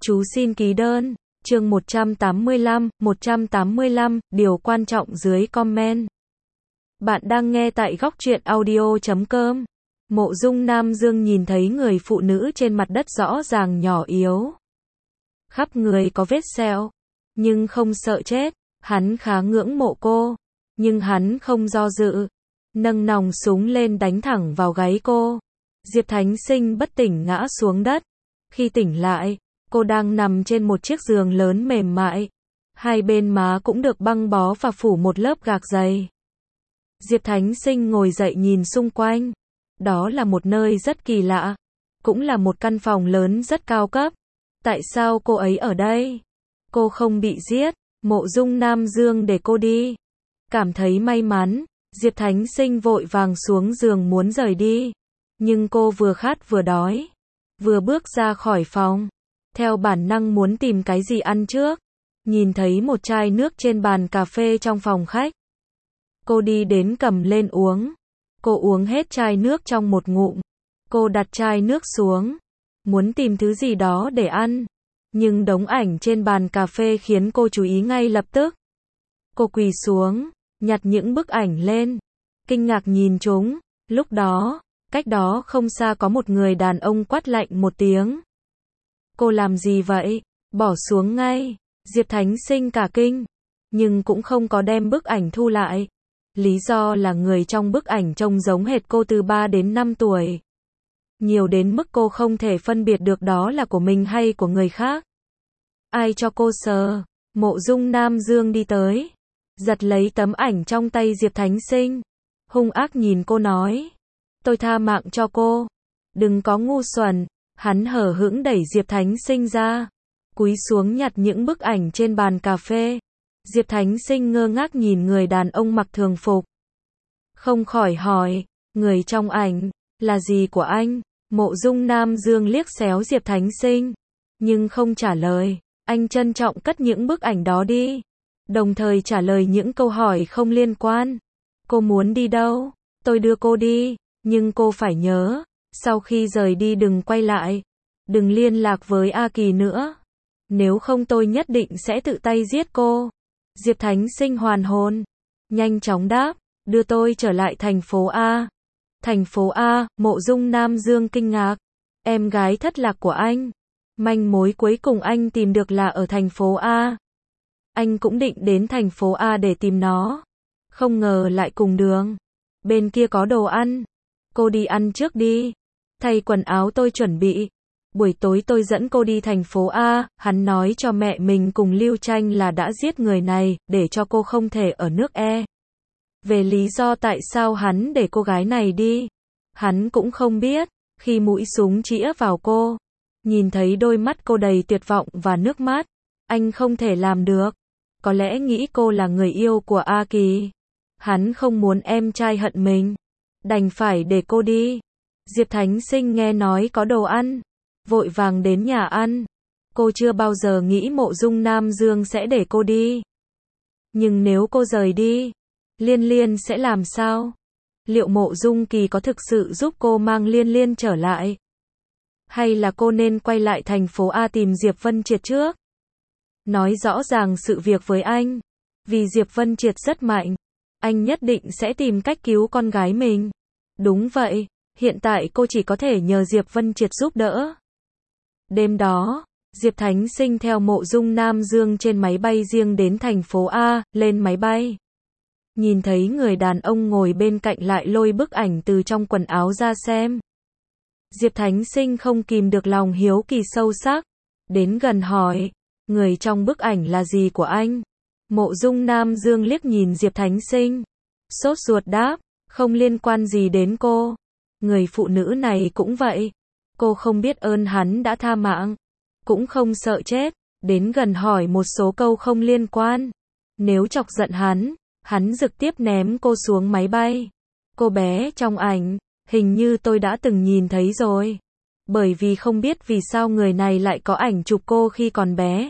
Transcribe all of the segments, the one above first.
Chú xin ký đơn. Chương 185, điều quan trọng dưới comment. Bạn đang nghe tại Góc Truyện Audio.com. Mộ Dung Nam Dương nhìn thấy người phụ nữ trên mặt đất rõ ràng nhỏ yếu. Khắp người có vết sẹo, nhưng không sợ chết. Hắn khá ngưỡng mộ cô, nhưng hắn không do dự. Nâng nòng súng lên đánh thẳng vào gáy cô. Diệp Thánh Sinh bất tỉnh ngã xuống đất. Khi tỉnh lại, cô đang nằm trên một chiếc giường lớn mềm mại. Hai bên má cũng được băng bó và phủ một lớp gạc dày. Diệp Thánh Sinh ngồi dậy nhìn xung quanh. Đó là một nơi rất kỳ lạ. Cũng là một căn phòng lớn rất cao cấp. Tại sao cô ấy ở đây? Cô không bị giết. Mộ Dung Nam Dương để cô đi. Cảm thấy may mắn, Diệp Thánh Sinh vội vàng xuống giường muốn rời đi. Nhưng cô vừa khát vừa đói. Vừa bước ra khỏi phòng, theo bản năng muốn tìm cái gì ăn trước. Nhìn thấy một chai nước trên bàn cà phê trong phòng khách. Cô đi đến cầm lên uống. Cô uống hết chai nước trong một ngụm. Cô đặt chai nước xuống, muốn tìm thứ gì đó để ăn. Nhưng đống ảnh trên bàn cà phê khiến cô chú ý ngay lập tức. Cô quỳ xuống, nhặt những bức ảnh lên. Kinh ngạc nhìn chúng. Lúc đó, cách đó không xa có một người đàn ông quát lạnh một tiếng. Cô làm gì vậy? Bỏ xuống ngay. Diệp Thánh Sinh cả kinh, nhưng cũng không có đem bức ảnh thu lại. Lý do là người trong bức ảnh trông giống hệt cô từ 3 đến 5 tuổi. Nhiều đến mức cô không thể phân biệt được đó là của mình hay của người khác. Ai cho cô sờ? Mộ Dung Nam Dương đi tới, giật lấy tấm ảnh trong tay Diệp Thánh Sinh. Hung ác nhìn cô nói. Tôi tha mạng cho cô. Đừng có ngu xuẩn. Hắn hờ hững đẩy Diệp Thánh Sinh ra. Cúi xuống nhặt những bức ảnh trên bàn cà phê. Diệp Thánh Sinh ngơ ngác nhìn người đàn ông mặc thường phục. Không khỏi hỏi. Người trong ảnh, là gì của anh? Mộ Dung Nam Dương liếc xéo Diệp Thánh Sinh, nhưng không trả lời. Anh trân trọng cất những bức ảnh đó đi. Đồng thời trả lời những câu hỏi không liên quan. Cô muốn đi đâu? Tôi đưa cô đi. Nhưng cô phải nhớ, sau khi rời đi đừng quay lại. Đừng liên lạc với A Kỳ nữa. Nếu không tôi nhất định sẽ tự tay giết cô. Diệp Thánh Sinh hoàn hồn, nhanh chóng đáp. Đưa tôi trở lại thành phố A. Thành phố A, Mộ Dung Nam Dương kinh ngạc. Em gái thất lạc của anh. Manh mối cuối cùng anh tìm được là ở thành phố A. Anh cũng định đến thành phố A để tìm nó. Không ngờ lại cùng đường. Bên kia có đồ ăn. Cô đi ăn trước đi. Thay quần áo tôi chuẩn bị. Buổi tối tôi dẫn cô đi thành phố A. Hắn nói cho mẹ mình cùng Lưu Tranh là đã giết người này, để cho cô không thể ở nước E. Về lý do tại sao hắn để cô gái này đi, hắn cũng không biết. Khi mũi súng chĩa vào cô, nhìn thấy đôi mắt cô đầy tuyệt vọng và nước mắt, anh không thể làm được. Có lẽ nghĩ cô là người yêu của A Kỳ. Hắn không muốn em trai hận mình, đành phải để cô đi. Diệp Thánh Sinh nghe nói có đồ ăn, vội vàng đến nhà ăn. Cô chưa bao giờ nghĩ Mộ Dung Nam Dương sẽ để cô đi. Nhưng nếu cô rời đi, Liên Liên sẽ làm sao? Liệu Mộ Dung Kỳ có thực sự giúp cô mang Liên Liên trở lại? Hay là cô nên quay lại thành phố A tìm Diệp Vân Triệt trước? Nói rõ ràng sự việc với anh. Vì Diệp Vân Triệt rất mạnh, anh nhất định sẽ tìm cách cứu con gái mình. Đúng vậy, hiện tại cô chỉ có thể nhờ Diệp Vân Triệt giúp đỡ. Đêm đó, Diệp Thánh Sinh theo Mộ Dung Nam Dương trên máy bay riêng đến thành phố A. Lên máy bay, nhìn thấy người đàn ông ngồi bên cạnh lại lôi bức ảnh từ trong quần áo ra xem. Diệp Thánh Sinh không kìm được lòng hiếu kỳ sâu sắc. Đến gần hỏi, người trong bức ảnh là gì của anh? Mộ Dung Nam Dương liếc nhìn Diệp Thánh Sinh, sốt ruột đáp, không liên quan gì đến cô. Người phụ nữ này cũng vậy. Cô không biết ơn hắn đã tha mạng, cũng không sợ chết. Đến gần hỏi một số câu không liên quan. Nếu chọc giận hắn trực tiếp ném cô xuống máy bay. Cô bé trong ảnh, hình như tôi đã từng nhìn thấy rồi. Bởi vì không biết vì sao người này lại có ảnh chụp cô khi còn bé,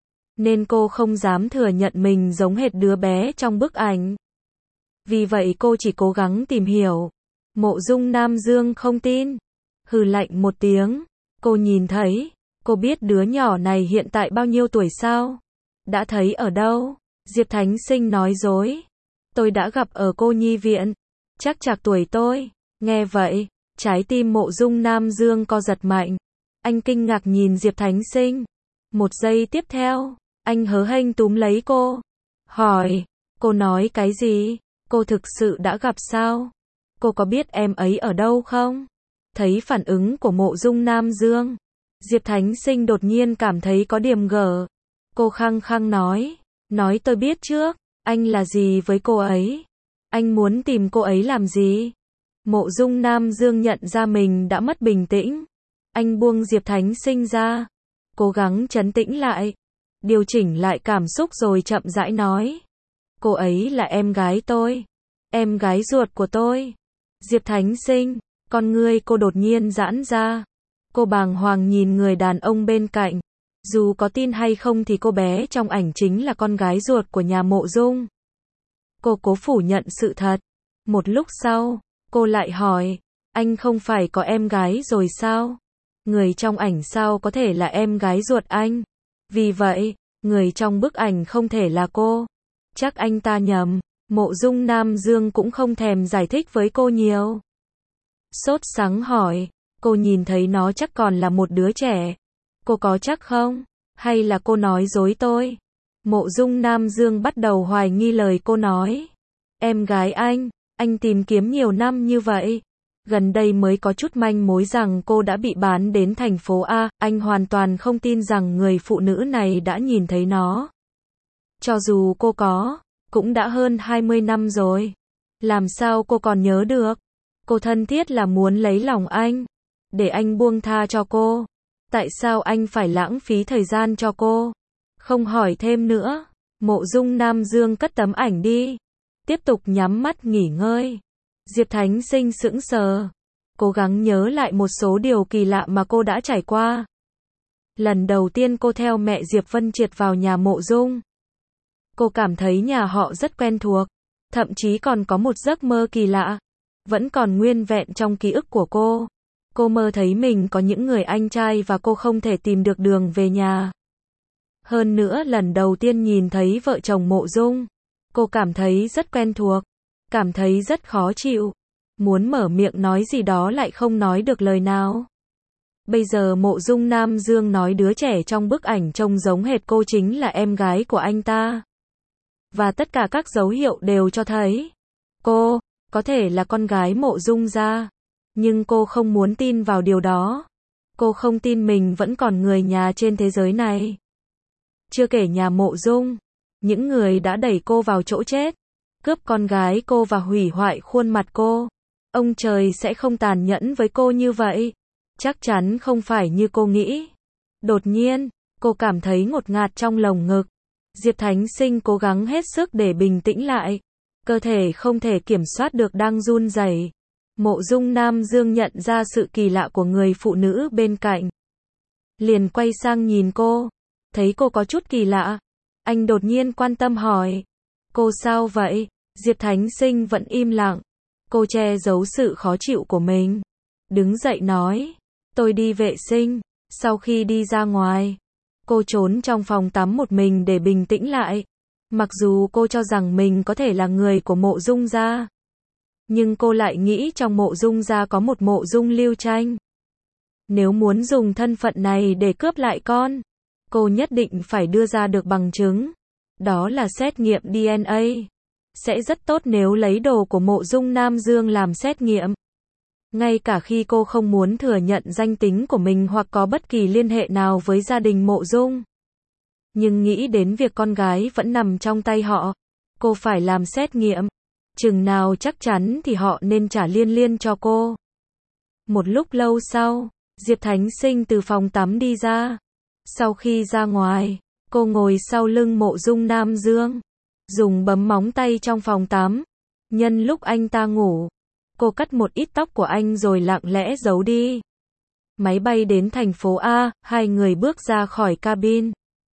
nên cô không dám thừa nhận mình giống hệt đứa bé trong bức ảnh. Vì vậy cô chỉ cố gắng tìm hiểu. Mộ Dung Nam Dương không tin, hừ lạnh một tiếng. Cô nhìn thấy, Cô biết đứa nhỏ này hiện tại bao nhiêu tuổi sao? Đã thấy ở đâu? Diệp Thánh Sinh nói dối. Tôi đã gặp ở cô nhi viện. Chắc chạc tuổi tôi. Nghe vậy, trái tim Mộ Dung Nam Dương co giật mạnh. Anh kinh ngạc nhìn Diệp Thánh Sinh. Một giây tiếp theo, anh hớ hênh túm lấy cô. Hỏi, cô nói cái gì? Cô thực sự đã gặp sao? Cô có biết em ấy ở đâu không? Thấy phản ứng của Mộ Dung Nam Dương, Diệp Thánh Sinh đột nhiên cảm thấy có điểm gở. Cô khăng khăng nói tôi biết trước, anh là gì với cô ấy? Anh muốn tìm cô ấy làm gì? Mộ Dung Nam Dương nhận ra mình đã mất bình tĩnh. Anh buông Diệp Thánh Sinh ra, cố gắng trấn tĩnh lại, điều chỉnh lại cảm xúc rồi chậm rãi nói. Cô ấy là em gái tôi, em gái ruột của tôi. Diệp Thánh Sinh, con ngươi cô đột nhiên giãn ra. Cô bàng hoàng nhìn người đàn ông bên cạnh. Dù có tin hay không thì cô bé trong ảnh chính là con gái ruột của nhà Mộ Dung. Cô cố phủ nhận sự thật. Một lúc sau, cô lại hỏi, anh không phải có em gái rồi sao? Người trong ảnh sao có thể là em gái ruột anh? Vì vậy, người trong bức ảnh không thể là cô. Chắc anh ta nhầm. Mộ Dung Nam Dương cũng không thèm giải thích với cô nhiều. Sốt sắng hỏi, cô nhìn thấy nó chắc còn là một đứa trẻ. Cô có chắc không? Hay là cô nói dối tôi? Mộ Dung Nam Dương bắt đầu hoài nghi lời cô nói. Em gái anh tìm kiếm nhiều năm như vậy. Gần đây mới có chút manh mối rằng cô đã bị bán đến thành phố A, anh hoàn toàn không tin rằng người phụ nữ này đã nhìn thấy nó. Cho dù cô có, cũng đã hơn 20 năm rồi. Làm sao cô còn nhớ được? Cô thân thiết là muốn lấy lòng anh, để anh buông tha cho cô. Tại sao anh phải lãng phí thời gian cho cô? Không hỏi thêm nữa. Mộ Dung Nam Dương cất tấm ảnh đi, tiếp tục nhắm mắt nghỉ ngơi. Diệp Thánh Sinh sững sờ, cố gắng nhớ lại một số điều kỳ lạ mà cô đã trải qua. Lần đầu tiên cô theo mẹ Diệp Vân Triệt vào nhà Mộ Dung, cô cảm thấy nhà họ rất quen thuộc, thậm chí còn có một giấc mơ kỳ lạ, vẫn còn nguyên vẹn trong ký ức của cô. Cô mơ thấy mình có những người anh trai và cô không thể tìm được đường về nhà. Hơn nữa lần đầu tiên nhìn thấy vợ chồng Mộ Dung, cô cảm thấy rất quen thuộc, cảm thấy rất khó chịu, muốn mở miệng nói gì đó lại không nói được lời nào. Bây giờ Mộ Dung Nam Dương nói đứa trẻ trong bức ảnh trông giống hệt cô chính là em gái của anh ta. Và tất cả các dấu hiệu đều cho thấy cô có thể là con gái Mộ Dung gia. Nhưng cô không muốn tin vào điều đó. Cô không tin mình vẫn còn người nhà trên thế giới này. Chưa kể nhà Mộ Dung, những người đã đẩy cô vào chỗ chết, cướp con gái cô và hủy hoại khuôn mặt cô. Ông trời sẽ không tàn nhẫn với cô như vậy. Chắc chắn không phải như cô nghĩ. Đột nhiên, cô cảm thấy ngột ngạt trong lồng ngực. Diệp Thánh Sinh cố gắng hết sức để bình tĩnh lại. Cơ thể không thể kiểm soát được đang run rẩy. Mộ Dung Nam Dương nhận ra sự kỳ lạ của người phụ nữ bên cạnh. Liền quay sang nhìn cô. Thấy cô có chút kỳ lạ. Anh đột nhiên quan tâm hỏi. Cô sao vậy? Diệp Thánh Sinh vẫn im lặng. Cô che giấu sự khó chịu của mình. Đứng dậy nói. Tôi đi vệ sinh. Sau khi đi ra ngoài, cô trốn trong phòng tắm một mình để bình tĩnh lại. Mặc dù cô cho rằng mình có thể là người của Mộ Dung gia, nhưng cô lại nghĩ trong Mộ Dung gia có một Mộ Dung Lưu Tranh. Nếu muốn dùng thân phận này để cướp lại con, cô nhất định phải đưa ra được bằng chứng. Đó là xét nghiệm DNA. Sẽ rất tốt nếu lấy đồ của Mộ Dung Nam Dương làm xét nghiệm. Ngay cả khi cô không muốn thừa nhận danh tính của mình hoặc có bất kỳ liên hệ nào với gia đình Mộ Dung. Nhưng nghĩ đến việc con gái vẫn nằm trong tay họ, cô phải làm xét nghiệm. Chừng nào chắc chắn thì họ nên trả liên cho cô. Một lúc lâu sau, Diệp Thánh Sinh từ phòng tắm đi ra. Sau khi ra ngoài, cô ngồi sau lưng Mộ Dung Nam Dương, dùng bấm móng tay trong phòng tắm. Nhân lúc anh ta ngủ, cô cắt một ít tóc của anh rồi lặng lẽ giấu đi. Máy bay đến thành phố A, hai người bước ra khỏi cabin.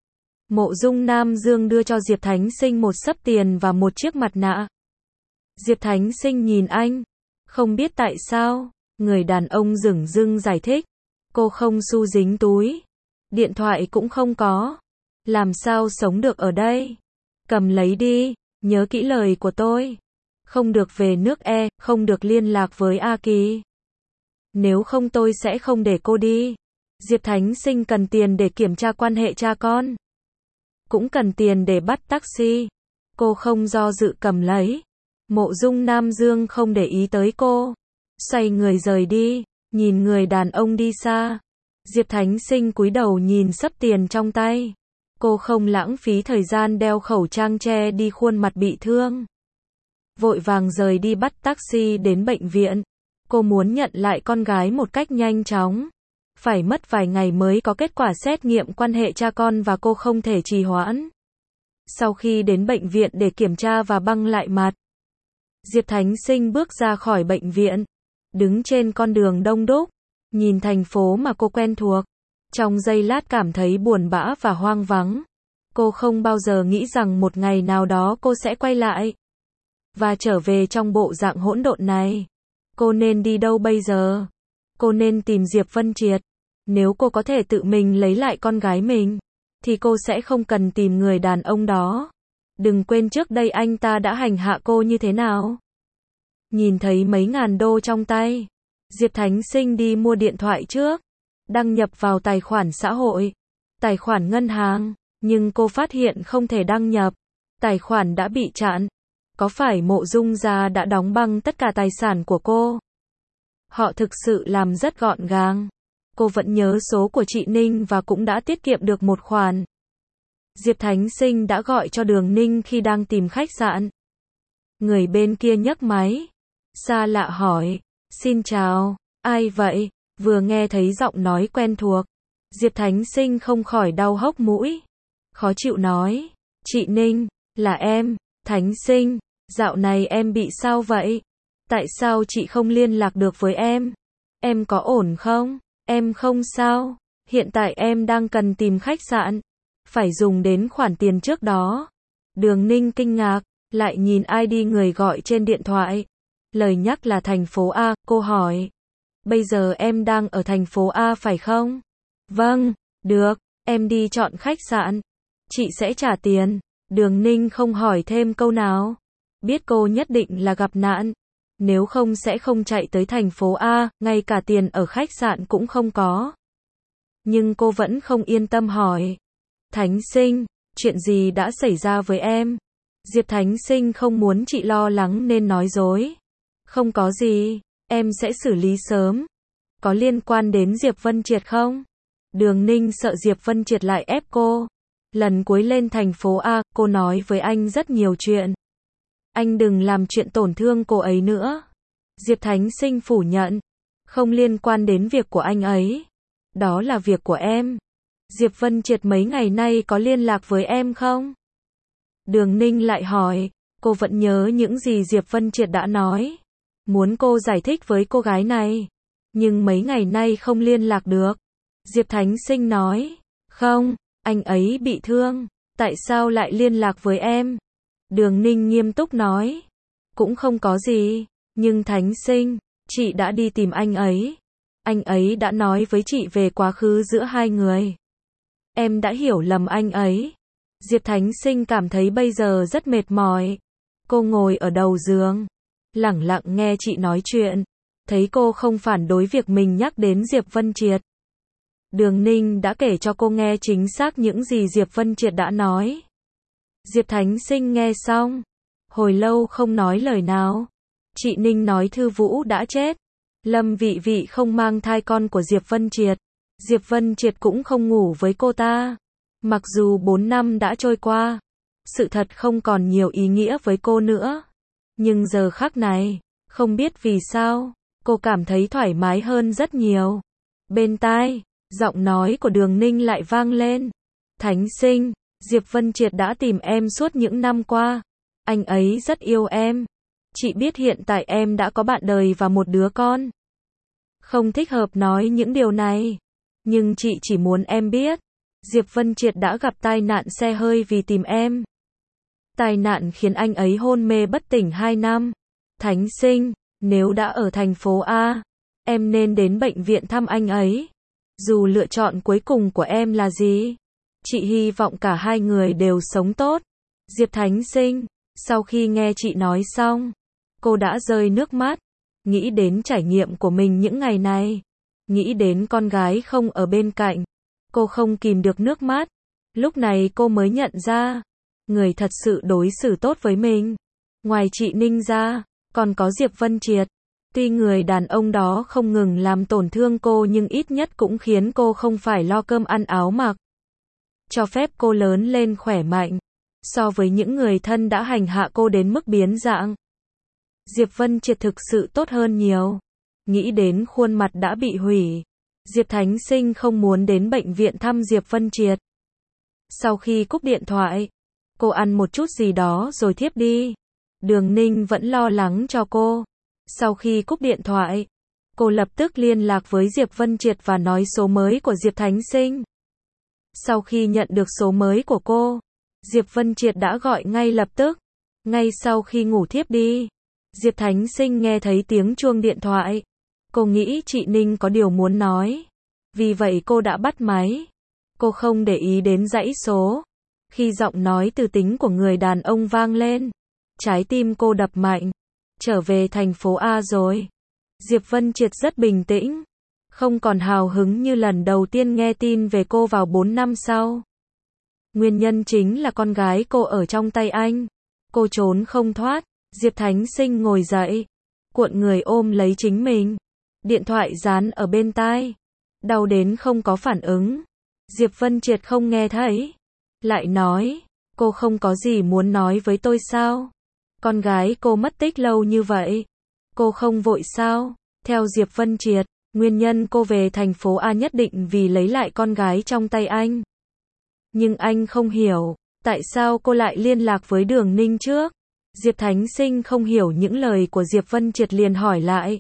Mộ Dung Nam Dương đưa cho Diệp Thánh Sinh một xấp tiền và một chiếc mặt nạ. Diệp Thánh Sinh nhìn anh, không biết tại sao, người đàn ông dửng dưng giải thích, cô không xu dính túi. điện thoại cũng không có. Làm sao sống được ở đây? Cầm lấy đi, nhớ kỹ lời của tôi. Không được về nước E, không được liên lạc với A Kỳ. Nếu không tôi sẽ không để cô đi. Diệp Thánh Sinh cần tiền để kiểm tra quan hệ cha con. Cũng cần tiền để bắt taxi. Cô không do dự cầm lấy. Mộ Dung Nam Dương không để ý tới cô. Xoay người rời đi, nhìn người đàn ông đi xa. Diệp Thánh Sinh cúi đầu nhìn xấp tiền trong tay. Cô không lãng phí thời gian đeo khẩu trang che đi khuôn mặt bị thương. Vội vàng rời đi bắt taxi đến bệnh viện. Cô muốn nhận lại con gái một cách nhanh chóng. Phải mất vài ngày mới có kết quả xét nghiệm quan hệ cha con và cô không thể trì hoãn. Sau khi đến bệnh viện để kiểm tra và băng lại mặt, Diệp Thánh Sinh bước ra khỏi bệnh viện, đứng trên con đường đông đúc, nhìn thành phố mà cô quen thuộc. Trong giây lát cảm thấy buồn bã và hoang vắng. Cô không bao giờ nghĩ rằng một ngày nào đó cô sẽ quay lại và trở về trong bộ dạng hỗn độn này. Cô nên đi đâu bây giờ? Cô nên tìm Diệp Vân Triệt. Nếu cô có thể tự mình lấy lại con gái mình, thì cô sẽ không cần tìm người đàn ông đó. Đừng quên trước đây anh ta đã hành hạ cô như thế nào. Nhìn thấy mấy ngàn đô trong tay, Diệp Thánh Sinh đi mua điện thoại trước, đăng nhập vào tài khoản xã hội, tài khoản ngân hàng, nhưng cô phát hiện không thể đăng nhập. Tài khoản đã bị chặn. Có phải Mộ Dung gia đã đóng băng tất cả tài sản của cô? Họ thực sự làm rất gọn gàng. Cô vẫn nhớ số của chị Ninh và cũng đã tiết kiệm được một khoản. Diệp Thánh Sinh đã gọi cho Đường Ninh khi đang tìm khách sạn. Người bên kia nhấc máy. Xa lạ hỏi. Xin chào, ai vậy? Vừa nghe thấy giọng nói quen thuộc, Diệp Thánh Sinh không khỏi đau hốc mũi. Khó chịu nói. Chị Ninh, là em. Thánh Sinh, dạo này em bị sao vậy? Tại sao chị không liên lạc được với em? Em có ổn không? Em không sao. Hiện tại em đang cần tìm khách sạn. Phải dùng đến khoản tiền trước đó. Đường Ninh kinh ngạc, lại nhìn ID người gọi trên điện thoại. Lời nhắc là thành phố A, cô hỏi. Bây giờ em đang ở thành phố A phải không? Vâng, được, em đi chọn khách sạn. Chị sẽ trả tiền. Đường Ninh không hỏi thêm câu nào. Biết cô nhất định là gặp nạn. Nếu không sẽ không chạy tới thành phố A, ngay cả tiền ở khách sạn cũng không có. Nhưng cô vẫn không yên tâm hỏi. Thánh Sinh, chuyện gì đã xảy ra với em? Diệp Thánh Sinh không muốn chị lo lắng nên nói dối. Không có gì, em sẽ xử lý sớm. Có liên quan đến Diệp Vân Triệt không? Đường Ninh sợ Diệp Vân Triệt lại ép cô. Lần cuối lên thành phố A, cô nói với anh rất nhiều chuyện. Anh đừng làm chuyện tổn thương cô ấy nữa. Diệp Thánh Sinh phủ nhận. Không liên quan đến việc của anh ấy. Đó là việc của em. Diệp Vân Triệt mấy ngày nay có liên lạc với em không? Đường Ninh lại hỏi. Cô vẫn nhớ những gì Diệp Vân Triệt đã nói. Muốn cô giải thích với cô gái này. Nhưng mấy ngày nay không liên lạc được. Diệp Thánh Sinh nói. Không, anh ấy bị thương. Tại sao lại liên lạc với em? Đường Ninh nghiêm túc nói. Cũng không có gì. Nhưng Thánh Sinh, chị đã đi tìm anh ấy. Anh ấy đã nói với chị về quá khứ giữa hai người. Em đã hiểu lầm anh ấy. Diệp Thánh Sinh cảm thấy bây giờ rất mệt mỏi. Cô ngồi ở đầu giường, lẳng lặng nghe chị nói chuyện. Thấy cô không phản đối việc mình nhắc đến Diệp Vân Triệt. Đường Ninh đã kể cho cô nghe chính xác những gì Diệp Vân Triệt đã nói. Diệp Thánh Sinh nghe xong, hồi lâu không nói lời nào. Chị Ninh nói Thư Vũ đã chết. Lâm Vị Vị không mang thai con của Diệp Vân Triệt. Diệp Vân Triệt cũng không ngủ với cô ta. Mặc dù 4 năm đã trôi qua, sự thật không còn nhiều ý nghĩa với cô nữa. Nhưng giờ khắc này, không biết vì sao, cô cảm thấy thoải mái hơn rất nhiều. Bên tai, giọng nói của Đường Ninh lại vang lên. Thánh Sinh, Diệp Vân Triệt đã tìm em suốt những năm qua. Anh ấy rất yêu em. Chị biết hiện tại em đã có bạn đời và một đứa con. Không thích hợp nói những điều này. Nhưng chị chỉ muốn em biết. Diệp Vân Triệt đã gặp tai nạn xe hơi vì tìm em. Tai nạn khiến anh ấy hôn mê bất tỉnh 2 năm. Thánh Sinh, nếu đã ở thành phố A, em nên đến bệnh viện thăm anh ấy. Dù lựa chọn cuối cùng của em là gì, chị hy vọng cả hai người đều sống tốt. Diệp Thánh Sinh, sau khi nghe chị nói xong, cô đã rơi nước mắt, nghĩ đến trải nghiệm của mình những ngày này, nghĩ đến con gái không ở bên cạnh, cô không kìm được nước mắt. Lúc này cô mới nhận ra, người thật sự đối xử tốt với mình, ngoài chị Ninh ra, còn có Diệp Vân Triệt. Tuy người đàn ông đó không ngừng làm tổn thương cô nhưng ít nhất cũng khiến cô không phải lo cơm ăn áo mặc, cho phép cô lớn lên khỏe mạnh, so với những người thân đã hành hạ cô đến mức biến dạng. Diệp Vân Triệt thực sự tốt hơn nhiều. Nghĩ đến khuôn mặt đã bị hủy, Diệp Thánh Sinh không muốn đến bệnh viện thăm Diệp Vân Triệt. Sau khi cúp điện thoại, cô ăn một chút gì đó rồi thiếp đi. Đường Ninh vẫn lo lắng cho cô. Sau khi cúp điện thoại, cô lập tức liên lạc với Diệp Vân Triệt và nói số mới của Diệp Thánh Sinh. Sau khi nhận được số mới của cô, Diệp Vân Triệt đã gọi ngay lập tức. Ngay sau khi ngủ thiếp đi, Diệp Thánh Sinh nghe thấy tiếng chuông điện thoại. Cô nghĩ chị Ninh có điều muốn nói. Vì vậy cô đã bắt máy. Cô không để ý đến dãy số. Khi giọng nói từ tính của người đàn ông vang lên, trái tim cô đập mạnh. Trở về thành phố A rồi. Diệp Vân Triệt rất bình tĩnh, không còn hào hứng như lần đầu tiên nghe tin về cô vào 4 năm sau. Nguyên nhân chính là con gái cô ở trong tay anh. Cô trốn không thoát. Diệp Thánh Sinh ngồi dậy, cuộn người ôm lấy chính mình. Điện thoại dán ở bên tai. Đau đến không có phản ứng. Diệp Vân Triệt không nghe thấy. Lại nói, cô không có gì muốn nói với tôi sao? Con gái cô mất tích lâu như vậy. Cô không vội sao? Theo Diệp Vân Triệt, nguyên nhân cô về thành phố A nhất định vì lấy lại con gái trong tay anh. Nhưng anh không hiểu, tại sao cô lại liên lạc với Đường Ninh trước? Diệp Thánh Sinh không hiểu những lời của Diệp Vân Triệt liền hỏi lại.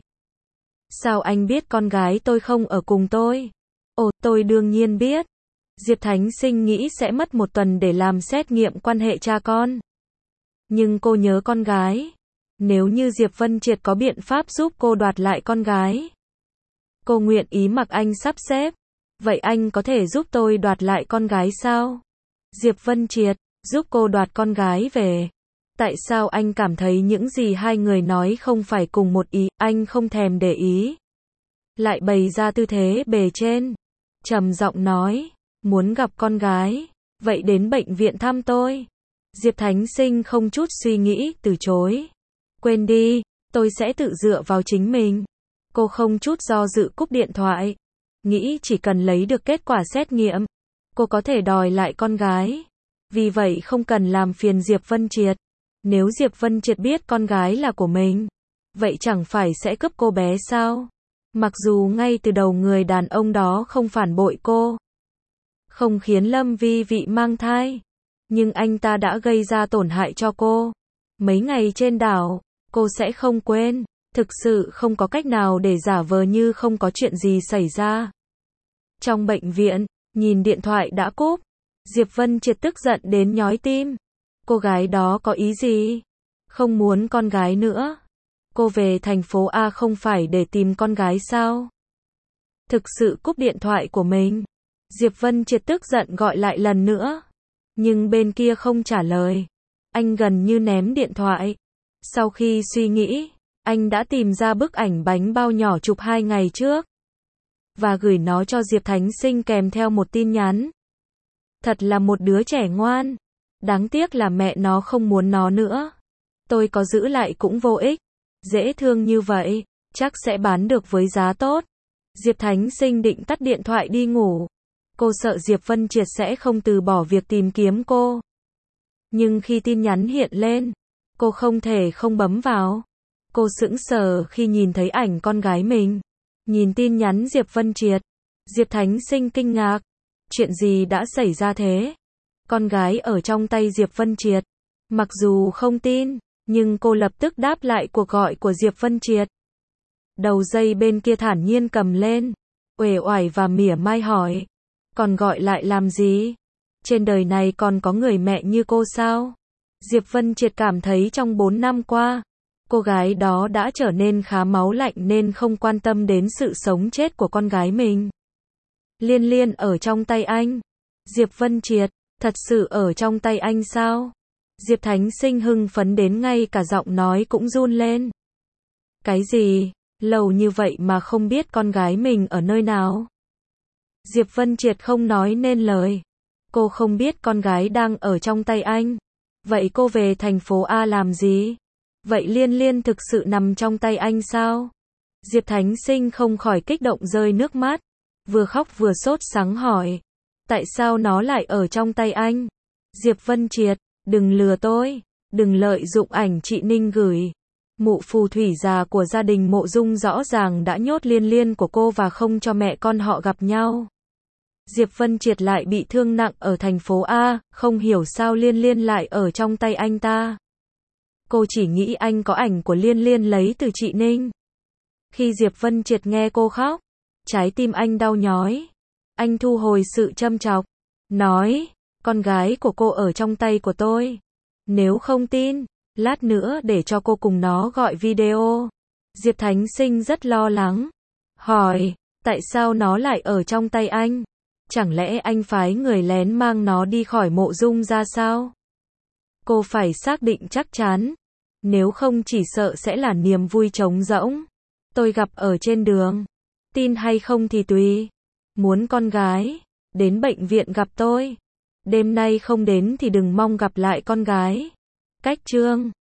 Sao anh biết con gái tôi không ở cùng tôi? Ồ, tôi đương nhiên biết. Diệp Thánh Sinh nghĩ sẽ mất 1 tuần để làm xét nghiệm quan hệ cha con. Nhưng cô nhớ con gái. Nếu như Diệp Vân Triệt có biện pháp giúp cô đoạt lại con gái, cô nguyện ý mặc anh sắp xếp. Vậy anh có thể giúp tôi đoạt lại con gái sao? Diệp Vân Triệt, giúp cô đoạt con gái về. Tại sao anh cảm thấy những gì hai người nói không phải cùng một ý, anh không thèm để ý. Lại bày ra tư thế bề trên. Trầm giọng nói, muốn gặp con gái, vậy đến bệnh viện thăm tôi. Diệp Thánh Sinh không chút suy nghĩ, từ chối. Quên đi, tôi sẽ tự dựa vào chính mình. Cô không chút do dự cúp điện thoại. Nghĩ chỉ cần lấy được kết quả xét nghiệm, cô có thể đòi lại con gái. Vì vậy không cần làm phiền Diệp Vân Triệt. Nếu Diệp Vân Triệt biết con gái là của mình, vậy chẳng phải sẽ cướp cô bé sao? Mặc dù ngay từ đầu người đàn ông đó không phản bội cô, không khiến Lâm Vi Vị mang thai, nhưng anh ta đã gây ra tổn hại cho cô. Mấy ngày trên đảo, cô sẽ không quên. Thực sự không có cách nào để giả vờ như không có chuyện gì xảy ra. Trong bệnh viện, nhìn điện thoại đã cúp, Diệp Vân Triệt tức giận đến nhói tim. Cô gái đó có ý gì? Không muốn con gái nữa. Cô về thành phố A không phải để tìm con gái sao? Thực sự cúp điện thoại của mình. Diệp Vân Triệt tức giận gọi lại lần nữa. Nhưng bên kia không trả lời. Anh gần như ném điện thoại. Sau khi suy nghĩ, anh đã tìm ra bức ảnh bánh bao nhỏ chụp 2 ngày trước. Và gửi nó cho Diệp Thánh Sinh kèm theo một tin nhắn. Thật là một đứa trẻ ngoan. Đáng tiếc là mẹ nó không muốn nó nữa. Tôi có giữ lại cũng vô ích. Dễ thương như vậy, chắc sẽ bán được với giá tốt. Diệp Thánh Sinh định tắt điện thoại đi ngủ. Cô sợ Diệp Vân Triệt sẽ không từ bỏ việc tìm kiếm cô. Nhưng khi tin nhắn hiện lên, cô không thể không bấm vào. Cô sững sờ khi nhìn thấy ảnh con gái mình. Nhìn tin nhắn Diệp Vân Triệt, Diệp Thánh Sinh kinh ngạc. Chuyện gì đã xảy ra thế? Con gái ở trong tay Diệp Vân Triệt. Mặc dù không tin, nhưng cô lập tức đáp lại cuộc gọi của Diệp Vân Triệt. Đầu dây bên kia thản nhiên cầm lên, uể oải và mỉa mai hỏi. Còn gọi lại làm gì? Trên đời này còn có người mẹ như cô sao? Diệp Vân Triệt cảm thấy trong 4 năm qua, cô gái đó đã trở nên khá máu lạnh nên không quan tâm đến sự sống chết của con gái mình. Liên Liên ở trong tay anh. Diệp Vân Triệt, thật sự ở trong tay anh sao? Diệp Thánh Sinh hưng phấn đến ngay cả giọng nói cũng run lên. Cái gì? Lâu như vậy mà không biết con gái mình ở nơi nào? Diệp Vân Triệt không nói nên lời. Cô không biết con gái đang ở trong tay anh. Vậy cô về thành phố A làm gì? Vậy Liên Liên thực sự nằm trong tay anh sao? Diệp Thánh Sinh không khỏi kích động rơi nước mắt. Vừa khóc vừa sốt sắng hỏi. Tại sao nó lại ở trong tay anh? Diệp Vân Triệt, đừng lừa tôi. Đừng lợi dụng ảnh chị Ninh gửi. Mụ phù thủy già của gia đình Mộ Dung rõ ràng đã nhốt Liên Liên của cô và không cho mẹ con họ gặp nhau. Diệp Vân Triệt lại bị thương nặng ở thành phố A, không hiểu sao Liên Liên lại ở trong tay anh ta. Cô chỉ nghĩ anh có ảnh của Liên Liên lấy từ chị Ninh. Khi Diệp Vân Triệt nghe cô khóc, trái tim anh đau nhói. Anh thu hồi sự châm chọc, nói, con gái của cô ở trong tay của tôi. Nếu không tin, lát nữa để cho cô cùng nó gọi video. Diệp Thánh Sinh rất lo lắng, hỏi, tại sao nó lại ở trong tay anh? Chẳng lẽ anh phái người lén mang nó đi khỏi Mộ Dung ra sao? Cô phải xác định chắc chắn, nếu không chỉ sợ sẽ là niềm vui trống rỗng. Tôi gặp ở trên đường, tin hay không thì tùy. Muốn con gái đến bệnh viện gặp tôi, đêm nay không đến thì đừng mong gặp lại con gái. Cách chương